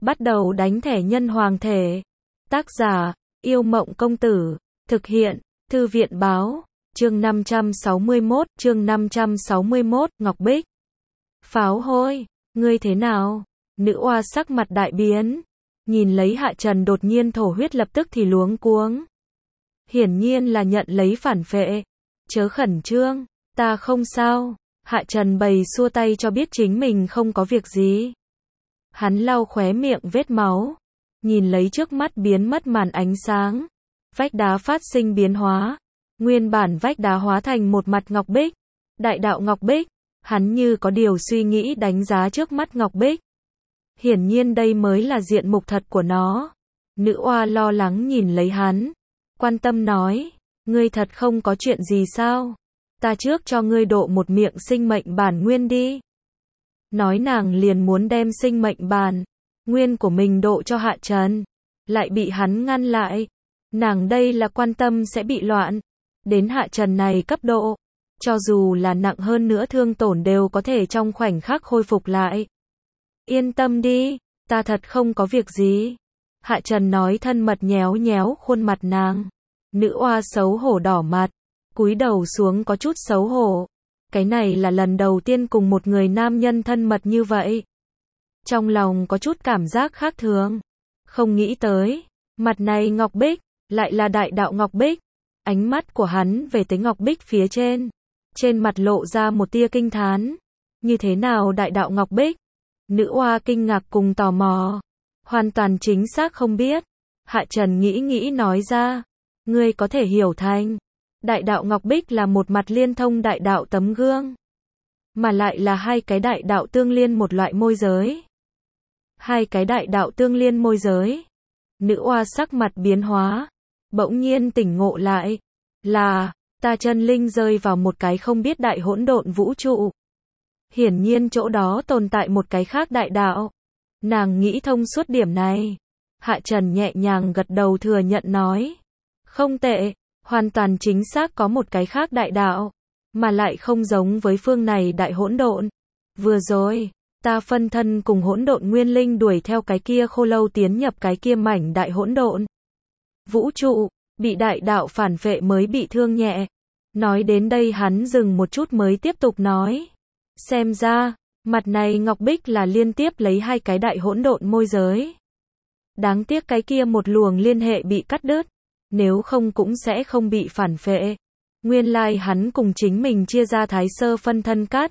Bắt đầu đánh thẻ nhân hoàng thể. Tác giả, Yêu Mộng Công Tử. Thực hiện, Thư viện Báo. Chương 561, Ngọc Bích. Pháo hôi, ngươi thế nào? Nữ oa sắc mặt đại biến. Nhìn lấy Hạ Trần đột nhiên thổ huyết lập tức thì luống cuống. Hiển nhiên là nhận lấy phản phệ. Chớ khẩn trương, ta không sao. Hạ Trần bày xua tay cho biết chính mình không có việc gì. Hắn lau khóe miệng vết máu. Nhìn lấy trước mắt biến mất màn ánh sáng. Vách đá phát sinh biến hóa. Nguyên bản vách đá hóa thành một mặt ngọc bích. Đại đạo ngọc bích. Hắn như có điều suy nghĩ đánh giá trước mắt ngọc bích. Hiển nhiên đây mới là diện mục thật của nó. Nữ oa lo lắng nhìn lấy hắn. Quan tâm nói. Ngươi thật không có chuyện gì sao? Ta trước cho ngươi độ một miệng sinh mệnh bản nguyên đi. Nói nàng liền muốn đem sinh mệnh bản nguyên của mình độ cho Hạ Trần. Lại bị hắn ngăn lại. Nàng đây là quan tâm sẽ bị loạn. Đến Hạ Trần này cấp độ. Cho dù là nặng hơn nữa thương tổn đều có thể trong khoảnh khắc khôi phục lại. Yên tâm đi, ta thật không có việc gì. Hạ Trần nói thân mật nhéo nhéo khuôn mặt nàng. Nữ oa xấu hổ đỏ mặt. Cúi đầu xuống có chút xấu hổ. Cái này là lần đầu tiên cùng một người nam nhân thân mật như vậy. Trong lòng có chút cảm giác khác thường. Không nghĩ tới, mặt này ngọc bích, lại là đại đạo ngọc bích. Ánh mắt của hắn về tới ngọc bích phía trên. Trên mặt lộ ra một tia kinh thán. Như thế nào đại đạo ngọc bích? Nữ oa kinh ngạc cùng tò mò. Hoàn toàn chính xác không biết. Hạ Trần nghĩ nói ra. Ngươi có thể hiểu thành. Đại đạo ngọc bích là một mặt liên thông đại đạo tấm gương. Mà lại là hai cái đại đạo tương liên một loại môi giới. Hai cái đại đạo tương liên môi giới. Nữ oa sắc mặt biến hóa. Bỗng nhiên tỉnh ngộ lại. Là, ta chân linh rơi vào một cái không biết đại hỗn độn vũ trụ. Hiển nhiên chỗ đó tồn tại một cái khác đại đạo. Nàng nghĩ thông suốt điểm này. Hạ Trần nhẹ nhàng gật đầu thừa nhận nói. Không tệ, hoàn toàn chính xác có một cái khác đại đạo. Mà lại không giống với phương này đại hỗn độn. Vừa rồi, ta phân thân cùng hỗn độn nguyên linh đuổi theo cái kia khô lâu tiến nhập cái kia mảnh đại hỗn độn vũ trụ, bị đại đạo phản phệ mới bị thương nhẹ. Nói đến đây hắn dừng một chút mới tiếp tục nói. Xem ra, mặt này ngọc bích là liên tiếp lấy hai cái đại hỗn độn môi giới. Đáng tiếc cái kia một luồng liên hệ bị cắt đứt. Nếu không cũng sẽ không bị phản phệ. Nguyên lai hắn cùng chính mình chia ra thái sơ phân thân cắt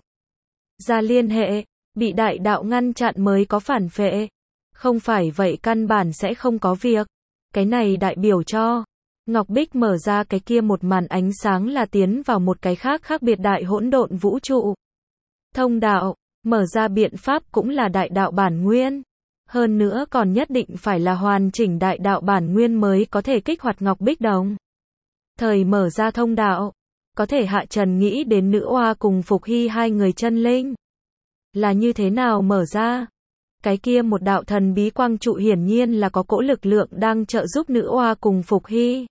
ra liên hệ, bị đại đạo ngăn chặn mới có phản phệ. Không phải vậy căn bản sẽ không có việc. Cái này đại biểu cho Ngọc Bích mở ra cái kia một màn ánh sáng là tiến vào một cái khác khác biệt đại hỗn độn vũ trụ. Thông đạo, mở ra biện pháp cũng là đại đạo bản nguyên. Hơn nữa còn nhất định phải là hoàn chỉnh đại đạo bản nguyên mới có thể kích hoạt Ngọc Bích đồng. Thời mở ra thông đạo, có thể Hạ Trần nghĩ đến nữ oa cùng Phục Hy hai người chân linh. Là như thế nào mở ra? Cái kia một đạo thần bí quang trụ hiển nhiên là có cỗ lực lượng đang trợ giúp nữ oa cùng Phục Hy.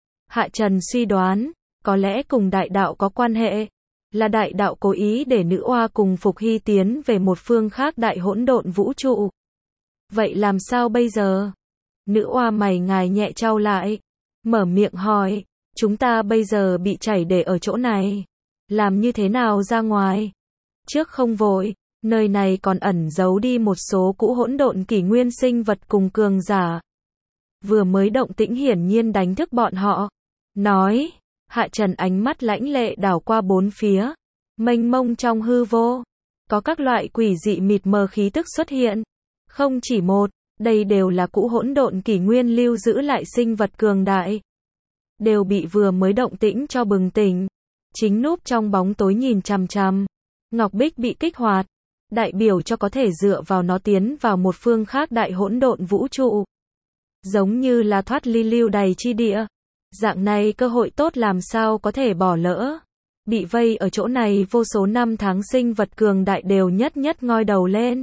Hạ Trần suy đoán, có lẽ cùng đại đạo có quan hệ. Là đại đạo cố ý để nữ oa cùng Phục Hy tiến về một phương khác đại hỗn độn vũ trụ. Vậy làm sao bây giờ? Nữ oa mày ngài nhẹ chau lại. Mở miệng hỏi, chúng ta bây giờ bị chảy để ở chỗ này. Làm như thế nào ra ngoài? Trước không vội, nơi này còn ẩn giấu đi một số cũ hỗn độn kỷ nguyên sinh vật cùng cường giả. Vừa mới động tĩnh hiển nhiên đánh thức bọn họ. Nói, Hạ Trần ánh mắt lãnh lệ đảo qua bốn phía. Mênh mông trong hư vô. Có các loại quỷ dị mịt mờ khí tức xuất hiện. Không chỉ một, đây đều là cũ hỗn độn kỷ nguyên lưu giữ lại sinh vật cường đại. Đều bị vừa mới động tĩnh cho bừng tỉnh. Chính núp trong bóng tối nhìn chằm chằm. Ngọc Bích bị kích hoạt. Đại biểu cho có thể dựa vào nó tiến vào một phương khác đại hỗn độn vũ trụ. Giống như là thoát ly lưu đày chi địa. Dạng này cơ hội tốt làm sao có thể bỏ lỡ. Bị vây ở chỗ này vô số năm tháng sinh vật cường đại đều nhất nhất ngoi đầu lên.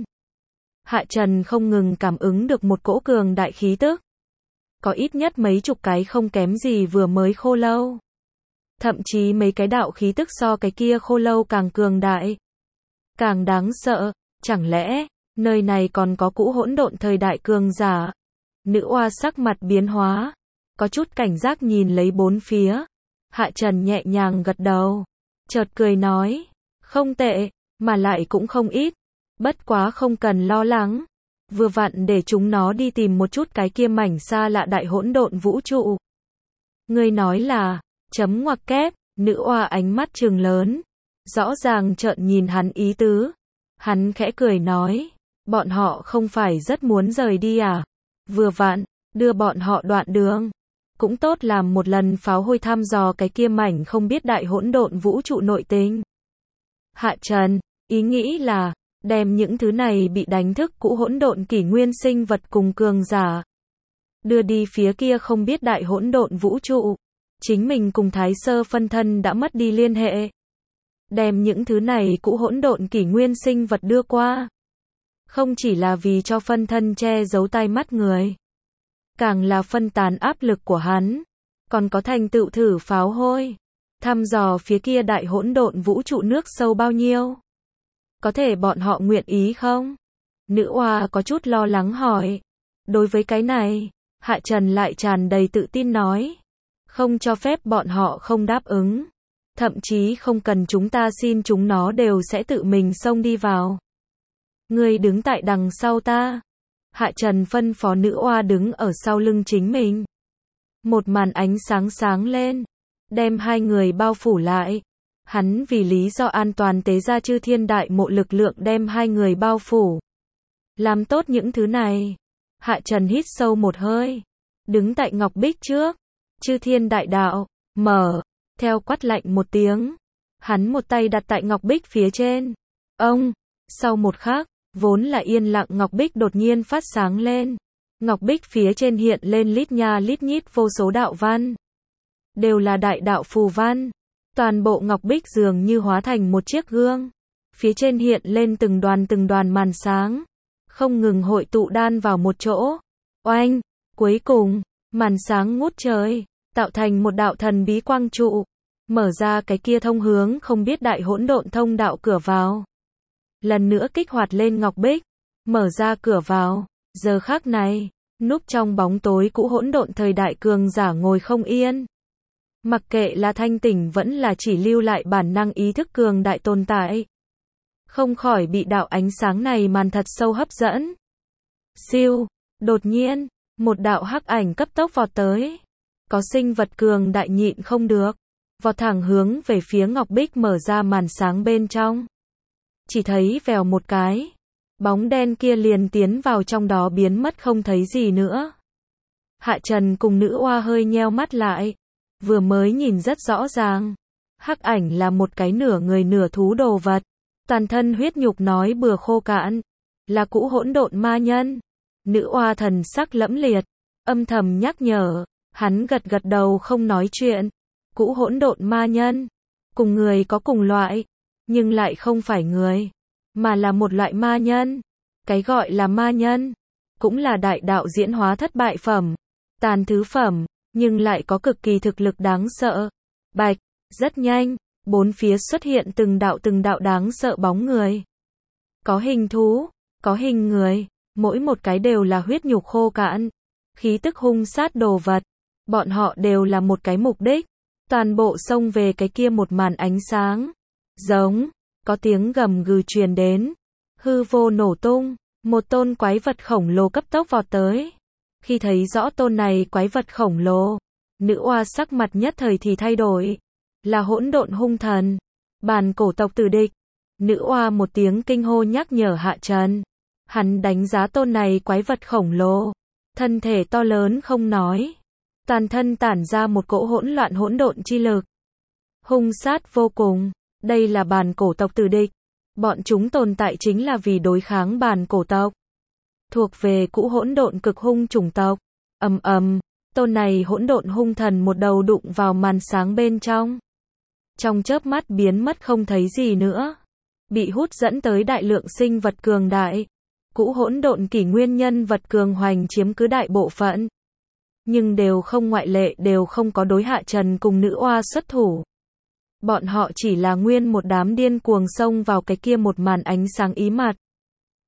Hạ Trần không ngừng cảm ứng được một cỗ cường đại khí tức. Có ít nhất mấy chục cái không kém gì vừa mới khô lâu. Thậm chí mấy cái đạo khí tức so cái kia khô lâu càng cường đại. Càng đáng sợ, chẳng lẽ Nơi này còn có cũ hỗn độn thời đại cường giả. Nữ oa sắc mặt biến hóa, có chút cảnh giác nhìn lấy bốn phía. Hạ Trần nhẹ nhàng gật đầu, chợt cười nói, không tệ, mà lại cũng không ít. Bất quá không cần lo lắng. Vừa vặn để chúng nó đi tìm một chút cái kia mảnh xa lạ đại hỗn độn vũ trụ. Ngươi nói là, chấm ngoặc kép, nữ oa ánh mắt trừng lớn. Rõ ràng trợn nhìn hắn ý tứ. Hắn khẽ cười nói, bọn họ không phải rất muốn rời đi à? Vừa vặn, đưa bọn họ đoạn đường. Cũng tốt làm một lần pháo hôi thăm dò cái kia mảnh không biết đại hỗn độn vũ trụ nội tình. Hạ Trần, ý nghĩ là, đem những thứ này bị đánh thức cũ hỗn độn kỷ nguyên sinh vật cùng cường giả. Đưa đi phía kia không biết đại hỗn độn vũ trụ. Chính mình cùng Thái Sơ phân thân đã mất đi liên hệ. Đem những thứ này cũ hỗn độn kỷ nguyên sinh vật đưa qua. Không chỉ là vì cho phân thân che giấu tai mắt người. Càng là phân tán áp lực của hắn. Còn có thành tựu thử pháo hôi. Thăm dò phía kia đại hỗn độn vũ trụ nước sâu bao nhiêu. Có thể bọn họ nguyện ý không? Nữ oa có chút lo lắng hỏi. Đối với cái này, Hạ Trần lại tràn đầy tự tin nói. Không cho phép bọn họ không đáp ứng. Thậm chí không cần chúng ta xin chúng nó đều sẽ tự mình xông đi vào. Ngươi đứng tại đằng sau ta. Hạ Trần phân phó nữ oa đứng ở sau lưng chính mình. Một màn ánh sáng sáng lên. Đem hai người bao phủ lại. Hắn vì lý do an toàn tế ra chư thiên đại mộ lực lượng đem hai người bao phủ. Làm tốt những thứ này. Hạ Trần hít sâu một hơi. Đứng tại ngọc bích trước. Chư thiên đại đạo. Mở. Theo quát lạnh một tiếng. Hắn một tay đặt tại ngọc bích phía trên. Ông. Sau một khắc. Vốn là yên lặng ngọc bích đột nhiên phát sáng lên. Ngọc bích phía trên hiện lên lít nha lít nhít vô số đạo văn. Đều là đại đạo phù văn. Toàn bộ ngọc bích dường như hóa thành một chiếc gương. Phía trên hiện lên từng đoàn màn sáng. Không ngừng hội tụ đan vào một chỗ. Oanh! Cuối cùng, màn sáng ngút trời. Tạo thành một đạo thần bí quang trụ. Mở ra cái kia thông hướng không biết đại hỗn độn thông đạo cửa vào. Lần nữa kích hoạt lên ngọc bích. Mở ra cửa vào. Giờ khắc này, núp trong bóng tối cũ hỗn độn thời đại cường giả ngồi không yên. Mặc kệ là thanh tỉnh vẫn là chỉ lưu lại bản năng ý thức cường đại tồn tại. Không khỏi bị đạo ánh sáng này màn thật sâu hấp dẫn. Siêu, đột nhiên, một đạo hắc ảnh cấp tốc vọt tới. Có sinh vật cường đại nhịn không được. Vọt thẳng hướng về phía ngọc bích mở ra màn sáng bên trong. Chỉ thấy vèo một cái. Bóng đen kia liền tiến vào trong đó biến mất không thấy gì nữa. Hạ Trần cùng nữ oa hơi nheo mắt lại. Vừa mới nhìn rất rõ ràng. Hắc ảnh là một cái nửa người nửa thú đồ vật. Toàn thân huyết nhục nói bừa khô cạn. Là cũ hỗn độn ma nhân. Nữ oa thần sắc lẫm liệt. Âm thầm nhắc nhở. Hắn gật gật đầu không nói chuyện. Cũ hỗn độn ma nhân. Cùng người có cùng loại. Nhưng lại không phải người. Mà là một loại ma nhân. Cái gọi là ma nhân. Cũng là đại đạo diễn hóa thất bại phẩm. Tàn thứ phẩm. Nhưng lại có cực kỳ thực lực đáng sợ. Bạch. Rất nhanh. Bốn phía xuất hiện từng đạo đáng sợ bóng người. Có hình thú. Có hình người. Mỗi một cái đều là huyết nhục khô cạn. Khí tức hung sát đồ vật. Bọn họ đều là một cái mục đích. Toàn bộ xông về cái kia một màn ánh sáng. Giống. Có tiếng gầm gừ truyền đến. Hư vô nổ tung. Một tôn quái vật khổng lồ cấp tốc vọt tới. Khi thấy rõ tôn này quái vật khổng lồ. Nữ oa sắc mặt nhất thời thì thay đổi. Là hỗn độn hung thần. Bàn cổ tộc tử địch. Nữ oa một tiếng kinh hô nhắc nhở Hạ Trần. Hắn đánh giá tôn này quái vật khổng lồ. Thân thể to lớn không nói. Toàn thân tản ra một cỗ hỗn loạn hỗn độn chi lực. Hung sát vô cùng. Đây là bàn cổ tộc tử địch. Bọn chúng tồn tại chính là vì đối kháng bàn cổ tộc. Thuộc về cũ hỗn độn cực hung chủng tộc. Ầm ầm, tôn này hỗn độn hung thần một đầu đụng vào màn sáng bên trong. Trong chớp mắt biến mất không thấy gì nữa. Bị hút dẫn tới đại lượng sinh vật cường đại. Cũ hỗn độn kỷ nguyên nhân vật cường hoành chiếm cứ đại bộ phận. Nhưng đều không ngoại lệ đều không có đối Hạ Trần cùng nữ oa xuất thủ. Bọn họ chỉ là nguyên một đám điên cuồng xông vào cái kia một màn ánh sáng ý mặt.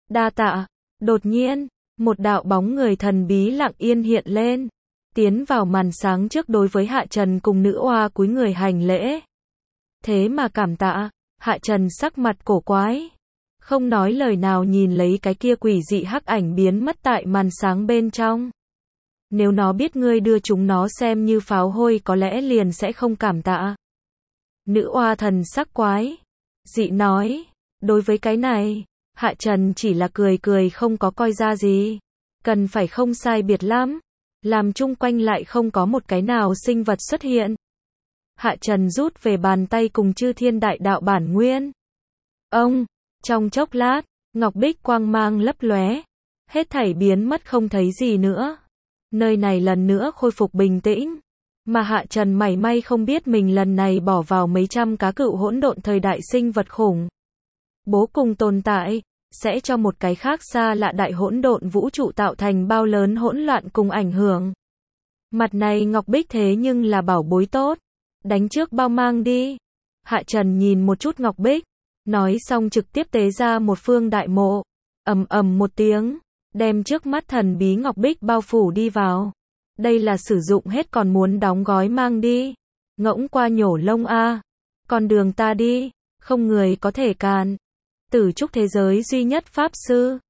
Đa tạ. Đột nhiên, một đạo bóng người thần bí lặng yên hiện lên, tiến vào màn sáng trước đối với Hạ Trần cùng nữ oa cúi người hành lễ. Thế mà cảm tạ, Hạ Trần sắc mặt cổ quái, không nói lời nào nhìn lấy cái kia quỷ dị hắc ảnh biến mất tại màn sáng bên trong. Nếu nó biết ngươi đưa chúng nó xem như pháo hôi có lẽ liền sẽ không cảm tạ. Nữ oa thần sắc quái dị nói, đối với cái này, Hạ Trần chỉ là cười cười không có coi ra gì. Cần phải không sai biệt lắm, làm chung quanh lại không có một cái nào sinh vật xuất hiện. Hạ Trần rút về bàn tay cùng chư thiên đại đạo bản nguyên. Trong chốc lát, ngọc bích quang mang lấp lóe, hết thảy biến mất không thấy gì nữa. Nơi này lần nữa khôi phục bình tĩnh, mà Hạ Trần mảy may không biết mình lần này bỏ vào mấy trăm cá cựu hỗn độn thời đại sinh vật khủng bố cùng tồn tại, sẽ cho một cái khác xa lạ đại hỗn độn vũ trụ tạo thành bao lớn hỗn loạn cùng ảnh hưởng. Mặt này ngọc bích thế nhưng là bảo bối tốt, đánh trước bao mang đi. Hạ Trần nhìn một chút ngọc bích, nói xong trực tiếp tế ra một phương đại mộ, ầm ầm một tiếng, đem trước mắt thần bí ngọc bích bao phủ đi vào. Đây là sử dụng hết còn muốn đóng gói mang đi. Ngỗng qua nhổ lông a, con đường ta đi, không người có thể cản. Tử trúc thế giới duy nhất pháp sư,